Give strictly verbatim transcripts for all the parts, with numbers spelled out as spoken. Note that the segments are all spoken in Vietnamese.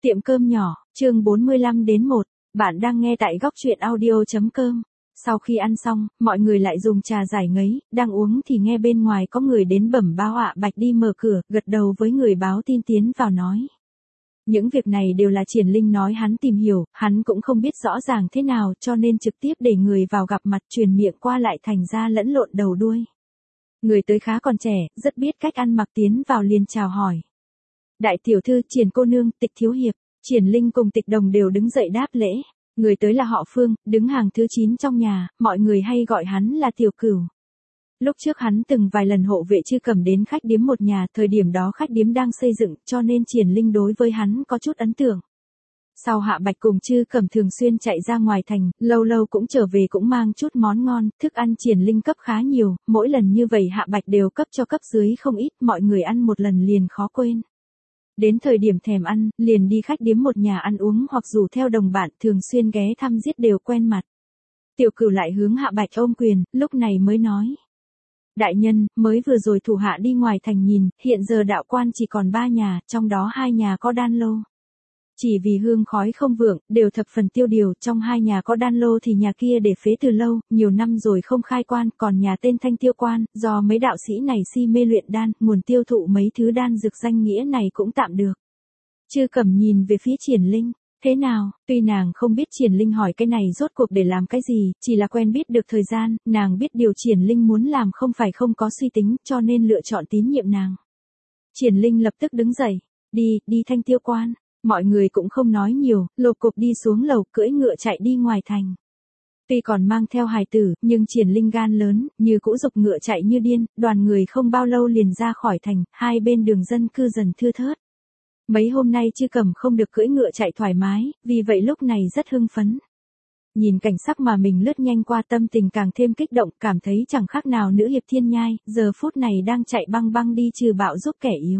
Tiệm cơm nhỏ, chương bốn mươi lăm đến một, bạn đang nghe tại góc truyện audio.com. Sau khi ăn xong, mọi người lại dùng trà giải ngấy, đang uống thì nghe bên ngoài có người đến bẩm báo ạ Bạch đi mở cửa, gật đầu với người báo tin tiến vào nói. Những việc này đều là Triển Linh nói hắn tìm hiểu, hắn cũng không biết rõ ràng thế nào cho nên trực tiếp để người vào gặp mặt truyền miệng qua lại thành ra lẫn lộn đầu đuôi. Người tới khá còn trẻ, rất biết cách ăn mặc tiến vào liền chào hỏi. Đại tiểu thư, Triển cô nương, Tịch thiếu hiệp. Triển Linh cùng Tịch Đồng đều đứng dậy đáp lễ. Người tới là họ Phương, đứng hàng thứ chín trong nhà, mọi người hay gọi hắn là Tiểu Cửu. Lúc trước hắn từng vài lần hộ vệ Chư Cẩm đến khách điếm một nhà, thời điểm đó khách điếm đang xây dựng, cho nên Triển Linh đối với hắn có chút ấn tượng. Sau Hạ Bạch cùng Chư Cẩm thường xuyên chạy ra ngoài thành, lâu lâu cũng trở về cũng mang chút món ngon, thức ăn Triển Linh cấp khá nhiều, mỗi lần như vậy Hạ Bạch đều cấp cho cấp dưới không ít, mọi người ăn một lần liền khó quên. Đến thời điểm thèm ăn, liền đi khách điếm một nhà ăn uống hoặc rủ theo đồng bạn thường xuyên ghé thăm giết đều quen mặt. Tiểu Cửu lại hướng Hạ Bạch ôm quyền, lúc này mới nói. Đại nhân, mới vừa rồi thủ hạ đi ngoài thành nhìn, hiện giờ đạo quan chỉ còn ba nhà, trong đó hai nhà có đan lô. Chỉ vì hương khói không vượng, đều thập phần tiêu điều, trong hai nhà có đan lô thì nhà kia để phế từ lâu, nhiều năm rồi không khai quan, còn nhà tên Thanh Tiêu Quan, do mấy đạo sĩ này si mê luyện đan, nguồn tiêu thụ mấy thứ đan dược danh nghĩa này cũng tạm được. Chư Cẩm nhìn về phía Triển Linh, thế nào, tuy nàng không biết Triển Linh hỏi cái này rốt cuộc để làm cái gì, chỉ là quen biết được thời gian, nàng biết điều Triển Linh muốn làm không phải không có suy tính, cho nên lựa chọn tín nhiệm nàng. Triển Linh lập tức đứng dậy, đi, đi Thanh Tiêu Quan. Mọi người cũng không nói nhiều, lộp cộp đi xuống lầu, cưỡi ngựa chạy đi ngoài thành. Tuy còn mang theo hài tử, nhưng Triển Linh gan lớn, như cũ dục ngựa chạy như điên, đoàn người không bao lâu liền ra khỏi thành, hai bên đường dân cư dần thưa thớt. Mấy hôm nay Chư Cẩm không được cưỡi ngựa chạy thoải mái, vì vậy lúc này rất hưng phấn. Nhìn cảnh sắc mà mình lướt nhanh qua tâm tình càng thêm kích động, cảm thấy chẳng khác nào nữ hiệp thiên nhai, giờ phút này đang chạy băng băng đi trừ bạo giúp kẻ yếu.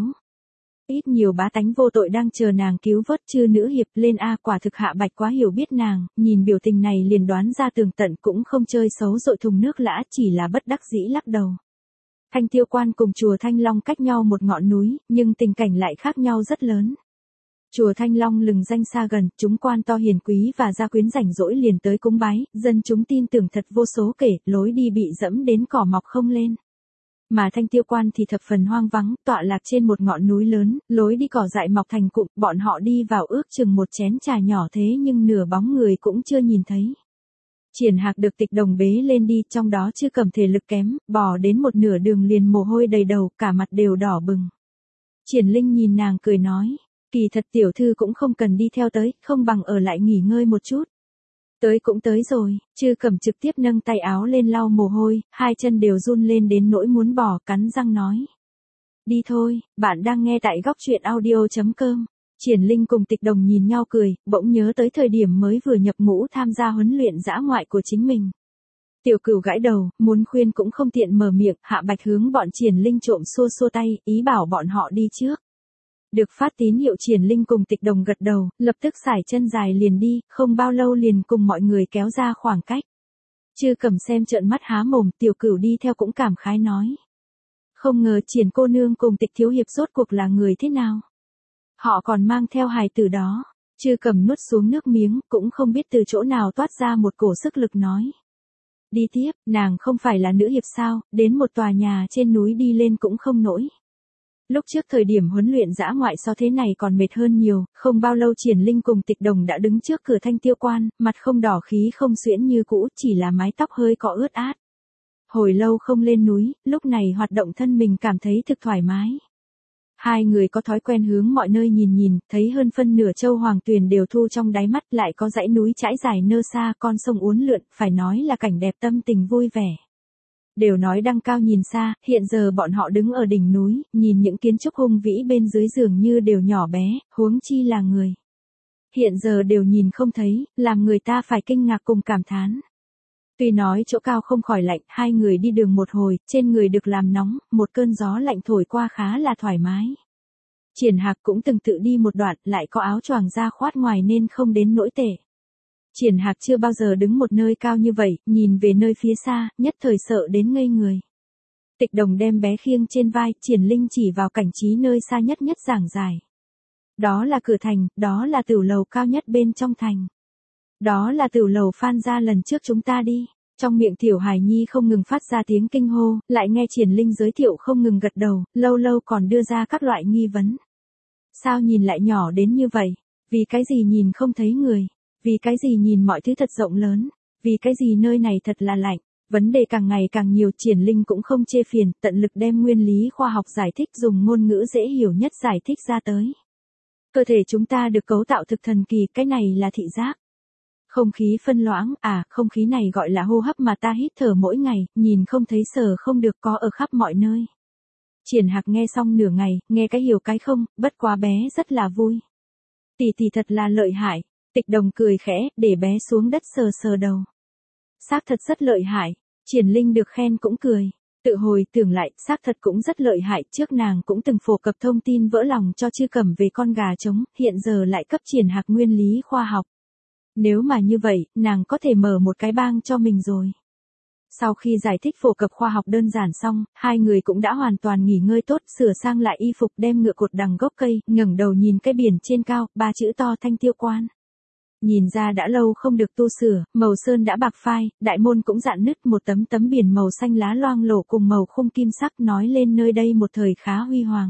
Ít nhiều bá tánh vô tội đang chờ nàng cứu vớt Chư nữ hiệp lên a quả thực Hạ Bạch quá hiểu biết nàng, nhìn biểu tình này liền đoán ra tường tận cũng không chơi xấu dội thùng nước lã chỉ là bất đắc dĩ lắc đầu. Thanh Tiêu Quan cùng chùa Thanh Long cách nhau một ngọn núi, nhưng tình cảnh lại khác nhau rất lớn. Chùa Thanh Long lừng danh xa gần, chúng quan to hiền quý và gia quyến rảnh rỗi liền tới cúng bái, dân chúng tin tưởng thật vô số kể, lối đi bị dẫm đến cỏ mọc không lên. Mà Thanh Tiêu Quan thì thập phần hoang vắng, tọa lạc trên một ngọn núi lớn, lối đi cỏ dại mọc thành cụm, bọn họ đi vào ước chừng một chén trà nhỏ thế nhưng nửa bóng người cũng chưa nhìn thấy. Triển Hạc được Tịch Đồng bế lên đi, trong đó Chư Cẩm thể lực kém, bò đến một nửa đường liền mồ hôi đầy đầu, cả mặt đều đỏ bừng. Triển Linh nhìn nàng cười nói, kỳ thật tiểu thư cũng không cần đi theo tới, không bằng ở lại nghỉ ngơi một chút. Tới cũng tới rồi, Chư Cẩm trực tiếp nâng tay áo lên lau mồ hôi, hai chân đều run lên đến nỗi muốn bỏ, cắn răng nói. Đi thôi, bạn đang nghe tại góc truyện audio.com. Triển Linh cùng Tịch Đồng nhìn nhau cười, bỗng nhớ tới thời điểm mới vừa nhập ngũ tham gia huấn luyện dã ngoại của chính mình. Tiểu Cửu gãi đầu, muốn khuyên cũng không tiện mở miệng, Hạ Bạch hướng bọn Triển Linh trộm xua xua tay, ý bảo bọn họ đi trước. Được phát tín hiệu Triển Linh cùng Tịch Đồng gật đầu, lập tức sải chân dài liền đi, không bao lâu liền cùng mọi người kéo ra khoảng cách. Chư Cẩm xem trợn mắt há mồm, Tiểu Cửu đi theo cũng cảm khái nói. Không ngờ Triển cô nương cùng Tịch thiếu hiệp rốt cuộc là người thế nào. Họ còn mang theo hài tử đó. Chư Cẩm nuốt xuống nước miếng, cũng không biết từ chỗ nào toát ra một cổ sức lực nói. Đi tiếp, nàng không phải là nữ hiệp sao, đến một tòa nhà trên núi đi lên cũng không nổi. Lúc trước thời điểm huấn luyện dã ngoại so thế này còn mệt hơn nhiều, không bao lâu Triển Linh cùng Tịch Đồng đã đứng trước cửa Thanh Tiêu Quan, mặt không đỏ khí không xuyễn như cũ, chỉ là mái tóc hơi có ướt át. Hồi lâu không lên núi, lúc này hoạt động thân mình cảm thấy thực thoải mái. Hai người có thói quen hướng mọi nơi nhìn nhìn, thấy hơn phân nửa châu Hoàng Tuyền đều thu trong đáy mắt, lại có dãy núi trải dài nơ xa, con sông uốn lượn, phải nói là cảnh đẹp tâm tình vui vẻ. Đều nói đăng cao nhìn xa, hiện giờ bọn họ đứng ở đỉnh núi, nhìn những kiến trúc hùng vĩ bên dưới dường như đều nhỏ bé, huống chi là người. Hiện giờ đều nhìn không thấy, làm người ta phải kinh ngạc cùng cảm thán. Tuy nói chỗ cao không khỏi lạnh, hai người đi đường một hồi, trên người được làm nóng, một cơn gió lạnh thổi qua khá là thoải mái. Triển Hạc cũng từng tự đi một đoạn, lại có áo choàng da khoát ngoài nên không đến nỗi tệ. Triển Hạc chưa bao giờ đứng một nơi cao như vậy, nhìn về nơi phía xa, nhất thời sợ đến ngây người. Tịch Đồng đem bé khiêng trên vai, Triển Linh chỉ vào cảnh trí nơi xa nhất nhất giảng giải. Đó là cửa thành, đó là tửu lầu cao nhất bên trong thành. Đó là tửu lầu Phan gia lần trước chúng ta đi. Trong miệng Tiểu Hải Nhi không ngừng phát ra tiếng kinh hô, lại nghe Triển Linh giới thiệu không ngừng gật đầu, lâu lâu còn đưa ra các loại nghi vấn. Sao nhìn lại nhỏ đến như vậy? Vì cái gì nhìn không thấy người? Vì cái gì nhìn mọi thứ thật rộng lớn? Vì cái gì nơi này thật là lạnh? Vấn đề càng ngày càng nhiều, Triển Linh cũng không chê phiền, tận lực đem nguyên lý khoa học giải thích, dùng ngôn ngữ dễ hiểu nhất giải thích ra tới. Cơ thể chúng ta được cấu tạo thực thần kỳ, cái này là thị giác. Không khí phân loãng, à, không khí này gọi là hô hấp mà ta hít thở mỗi ngày, nhìn không thấy sờ không được, có ở khắp mọi nơi. Triển Hạc nghe xong nửa ngày, nghe cái hiểu cái không, bất quá bé rất là vui. Tỷ tỷ thật là lợi hại. Tịch Đồng cười khẽ, để bé xuống đất sờ sờ đầu. Xác thật rất lợi hại. Triển Linh được khen cũng cười. Tự hồi tưởng lại, xác thật cũng rất lợi hại, trước nàng cũng từng phổ cập thông tin vỡ lòng cho Chư Cẩm về con gà trống, hiện giờ lại cấp Triển Hạc nguyên lý khoa học. Nếu mà như vậy, nàng có thể mở một cái bang cho mình rồi. Sau khi giải thích phổ cập khoa học đơn giản xong, hai người cũng đã hoàn toàn nghỉ ngơi tốt, sửa sang lại y phục, đem ngựa cột đằng gốc cây, ngẩng đầu nhìn cái biển trên cao, ba chữ to Thanh Tiêu Quan. Nhìn ra đã lâu không được tu sửa, màu sơn đã bạc phai, đại môn cũng rạn nứt, một tấm tấm biển màu xanh lá loang lổ cùng màu khung kim sắc nói lên nơi đây một thời khá huy hoàng.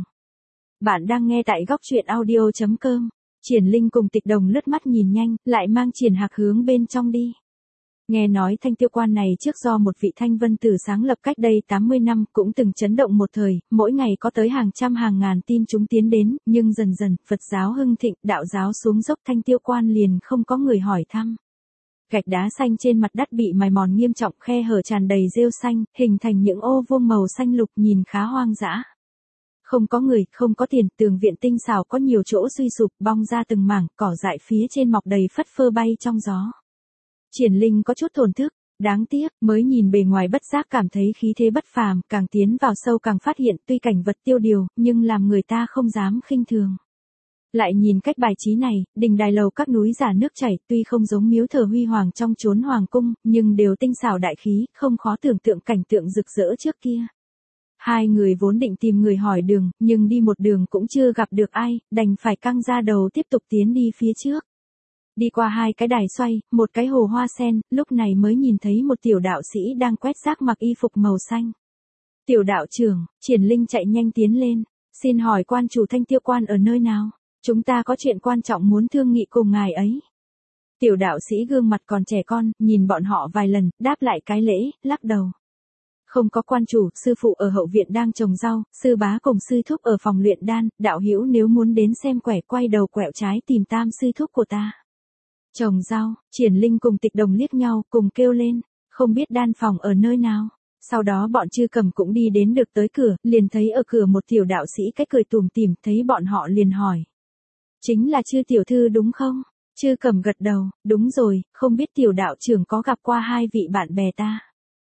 Bạn đang nghe tại góc truyện audio chấm com. Triển Linh cùng Tịch Đồng lướt mắt nhìn nhanh, lại mang Triển Hạc hướng bên trong đi. Nghe nói Thanh Tiêu Quan này trước do một vị thanh vân tử sáng lập cách đây tám mươi năm, cũng từng chấn động một thời, mỗi ngày có tới hàng trăm hàng ngàn tin chúng tiến đến, nhưng dần dần, Phật giáo hưng thịnh, đạo giáo xuống dốc, Thanh Tiêu Quan liền không có người hỏi thăm. Gạch đá xanh trên mặt đất bị mài mòn nghiêm trọng, khe hở tràn đầy rêu xanh, hình thành những ô vuông màu xanh lục nhìn khá hoang dã. Không có người, không có tiền, tường viện tinh xảo có nhiều chỗ suy sụp, bong ra từng mảng, cỏ dại phía trên mọc đầy phất phơ bay trong gió. Triển Linh có chút thổn thức, đáng tiếc, mới nhìn bề ngoài bất giác cảm thấy khí thế bất phàm, càng tiến vào sâu càng phát hiện tuy cảnh vật tiêu điều, nhưng làm người ta không dám khinh thường. Lại nhìn cách bài trí này, đình đài lầu các núi giả nước chảy, tuy không giống miếu thờ huy hoàng trong chốn hoàng cung, nhưng đều tinh xảo đại khí, không khó tưởng tượng cảnh tượng rực rỡ trước kia. Hai người vốn định tìm người hỏi đường, nhưng đi một đường cũng chưa gặp được ai, đành phải căng ra đầu tiếp tục tiến đi phía trước. Đi qua hai cái đài xoay, một cái hồ hoa sen, lúc này mới nhìn thấy một tiểu đạo sĩ đang quét rác mặc y phục màu xanh. Tiểu đạo trưởng, Triển Linh chạy nhanh tiến lên, xin hỏi quan chủ Thanh Tiêu Quan ở nơi nào? Chúng ta có chuyện quan trọng muốn thương nghị cùng ngài ấy. Tiểu đạo sĩ gương mặt còn trẻ con, nhìn bọn họ vài lần, đáp lại cái lễ, lắc đầu. Không có quan chủ, sư phụ ở hậu viện đang trồng rau, sư bá cùng sư thúc ở phòng luyện đan, đạo hữu nếu muốn đến xem quẻ, quay đầu quẹo trái tìm tam sư thúc của ta. Trồng rau, Triển Linh cùng Tịch Đồng liếc nhau, cùng kêu lên, không biết đan phòng ở nơi nào. Sau đó bọn Chư Cẩm cũng đi đến được tới cửa, liền thấy ở cửa một tiểu đạo sĩ cái cười tủm tỉm, thấy bọn họ liền hỏi. Chính là Chư tiểu thư đúng không? Chư Cẩm gật đầu, đúng rồi, không biết tiểu đạo trưởng có gặp qua hai vị bạn bè ta.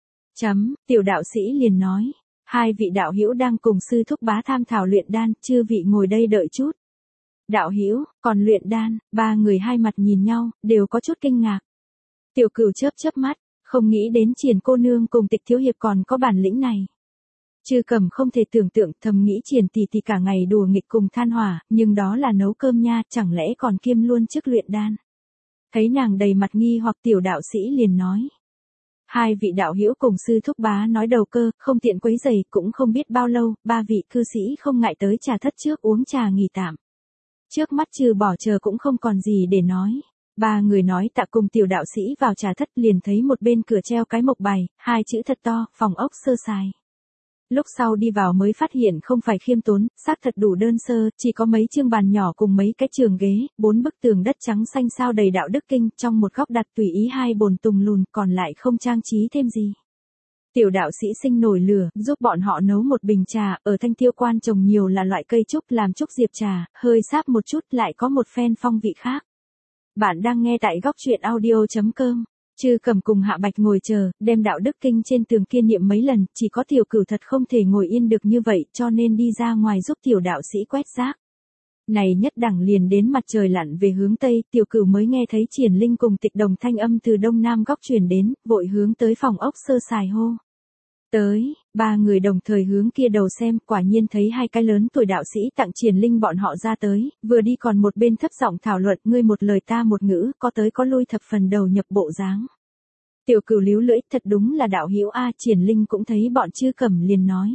Chấm, tiểu đạo sĩ liền nói, hai vị đạo hữu đang cùng sư thúc bá tham thảo luyện đan, chư vị ngồi đây đợi chút. Đạo hữu, còn luyện đan, ba người hai mặt nhìn nhau, đều có chút kinh ngạc. Tiểu Cửu chớp chớp mắt, không nghĩ đến Triển cô nương cùng Tịch thiếu hiệp còn có bản lĩnh này. Chư Cẩm không thể tưởng tượng, thầm nghĩ Triển tỷ tỷ cả ngày đùa nghịch cùng than hỏa, nhưng đó là nấu cơm nha, chẳng lẽ còn kiêm luôn chức luyện đan. Thấy nàng đầy mặt nghi hoặc, tiểu đạo sĩ liền nói. Hai vị đạo hữu cùng sư thúc bá nói đầu cơ, không tiện quấy rầy, cũng không biết bao lâu, ba vị cư sĩ không ngại tới trà thất trước uống trà nghỉ tạm. Trước mắt trừ bỏ chờ cũng không còn gì để nói. Ba người nói tạ cùng tiểu đạo sĩ vào trà thất, liền thấy một bên cửa treo cái mộc bài, hai chữ thật to, phòng ốc sơ sài. Lúc sau đi vào mới phát hiện không phải khiêm tốn, xác thật đủ đơn sơ, chỉ có mấy chương bàn nhỏ cùng mấy cái trường ghế, bốn bức tường đất trắng xanh sao đầy đạo đức kinh, trong một góc đặt tùy ý hai bồn tùng lùn, còn lại không trang trí thêm gì. Tiểu đạo sĩ sinh nổi lửa, giúp bọn họ nấu một bình trà, ở Thanh Tiêu Quan trồng nhiều là loại cây trúc làm trúc diệp trà, hơi sáp một chút lại có một phen phong vị khác. Bạn đang nghe tại góc truyện audio chấm com. Chư Cẩm cùng Hạ Bạch ngồi chờ, đem đạo đức kinh trên tường kia niệm mấy lần, chỉ có Tiểu Cửu thật không thể ngồi yên được như vậy, cho nên đi ra ngoài giúp tiểu đạo sĩ quét rác. Này nhất đẳng liền đến mặt trời lặn về hướng Tây, Tiểu Cửu mới nghe thấy Triển Linh cùng Tịch Đồng thanh âm từ đông nam góc truyền đến, vội hướng tới phòng ốc sơ sài hô. Tới, ba người đồng thời hướng kia đầu xem, quả nhiên thấy hai cái lớn tuổi đạo sĩ Tặng Triển Linh bọn họ ra tới, vừa đi còn một bên thấp giọng thảo luận, ngươi một lời ta một ngữ, có tới có lui thập phần đầu nhập bộ dáng. Tiểu Cửu líu lưỡi, thật đúng là đạo hữu a. Triển Linh cũng thấy bọn Chư Cẩm liền nói.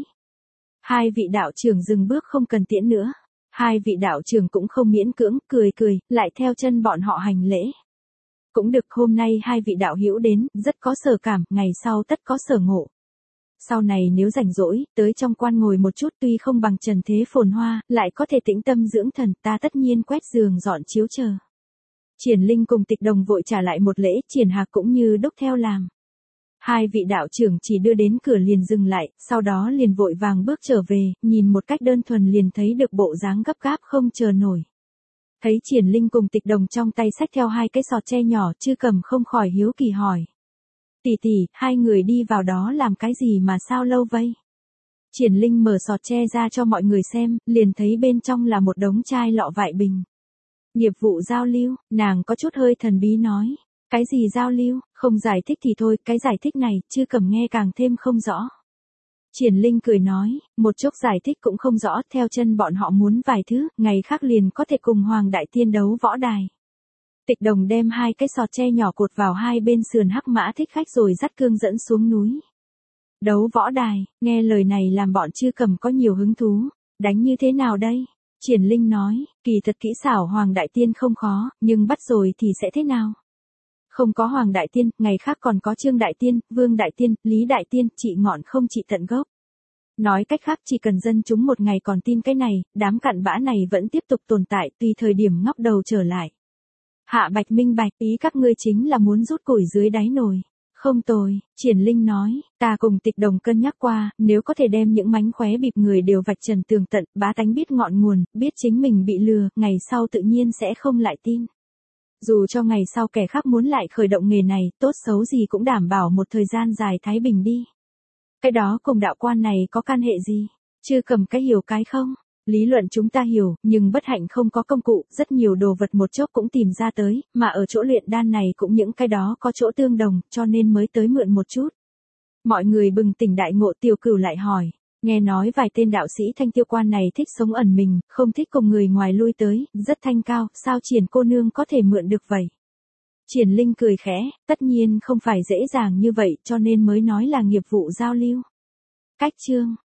Hai vị đạo trưởng dừng bước không cần tiễn nữa. Hai vị đạo trưởng cũng không miễn cưỡng, cười cười, lại theo chân bọn họ hành lễ. Cũng được, hôm nay hai vị đạo hữu đến, rất có sở cảm, ngày sau tất có sở ngộ. Sau này nếu rảnh rỗi, tới trong quan ngồi một chút, tuy không bằng trần thế phồn hoa, lại có thể tĩnh tâm dưỡng thần, ta tất nhiên quét giường dọn chiếu chờ. Triển Linh cùng Tịch Đồng vội trả lại một lễ, Triển Hạc cũng như đúc theo làm. Hai vị đạo trưởng chỉ đưa đến cửa liền dừng lại, sau đó liền vội vàng bước trở về, nhìn một cách đơn thuần liền thấy được bộ dáng gấp gáp không chờ nổi. Thấy Triển Linh cùng Tịch Đồng trong tay xách theo hai cái sọt tre nhỏ, Chư Cẩm không khỏi hiếu kỳ hỏi. Tỷ tỷ, hai người đi vào đó làm cái gì mà sao lâu vây? Triển Linh mở sọt tre ra cho mọi người xem, liền thấy bên trong là một đống chai lọ vại bình. Nghiệp vụ giao lưu, nàng có chút hơi thần bí nói. Cái gì giao lưu, không giải thích thì thôi, cái giải thích này, Chư Cẩm nghe càng thêm không rõ. Triển Linh cười nói, một chút giải thích cũng không rõ, theo chân bọn họ muốn vài thứ, ngày khác liền có thể cùng Hoàng Đại Tiên đấu võ đài. Tịch Đồng đem hai cái sọt tre nhỏ cột vào hai bên sườn hắc mã thích khách rồi dắt cương dẫn xuống núi. Đấu võ đài, nghe lời này làm bọn Chư Cẩm có nhiều hứng thú, đánh như thế nào đây? Triển Linh nói, kỳ thật kỹ xảo Hoàng Đại Tiên không khó, nhưng bắt rồi thì sẽ thế nào? Không có Hoàng Đại Tiên, ngày khác còn có Trương Đại Tiên, Vương Đại Tiên, Lý Đại Tiên, trị ngọn không trị tận gốc. Nói cách khác chỉ cần dân chúng một ngày còn tin cái này, đám cặn bã này vẫn tiếp tục tồn tại tùy thời điểm ngóc đầu trở lại. Hạ Bạch minh bạch, ý các ngươi chính là muốn rút củi dưới đáy nồi. Không tồi, Triển Linh nói, ta cùng Tịch Đồng cân nhắc qua, nếu có thể đem những mánh khóe bịp người đều vạch trần tường tận, bá tánh biết ngọn nguồn, biết chính mình bị lừa, ngày sau tự nhiên sẽ không lại tin. Dù cho ngày sau kẻ khác muốn lại khởi động nghề này, tốt xấu gì cũng đảm bảo một thời gian dài thái bình đi. Cái đó cùng đạo quan này có can hệ gì? Chư Cẩm cái hiểu cái không? Lý luận chúng ta hiểu, nhưng bất hạnh không có công cụ, rất nhiều đồ vật một chốc cũng tìm ra tới, mà ở chỗ luyện đan này cũng những cái đó có chỗ tương đồng, cho nên mới tới mượn một chút. Mọi người bừng tỉnh đại ngộ. Tiểu Cửu lại hỏi, nghe nói vài tên đạo sĩ Thanh Tiêu Quan này thích sống ẩn mình, không thích cùng người ngoài lui tới, rất thanh cao, sao Triển cô nương có thể mượn được vậy? Triển Linh cười khẽ, tất nhiên không phải dễ dàng như vậy cho nên mới nói là nghiệp vụ giao lưu. Cách chương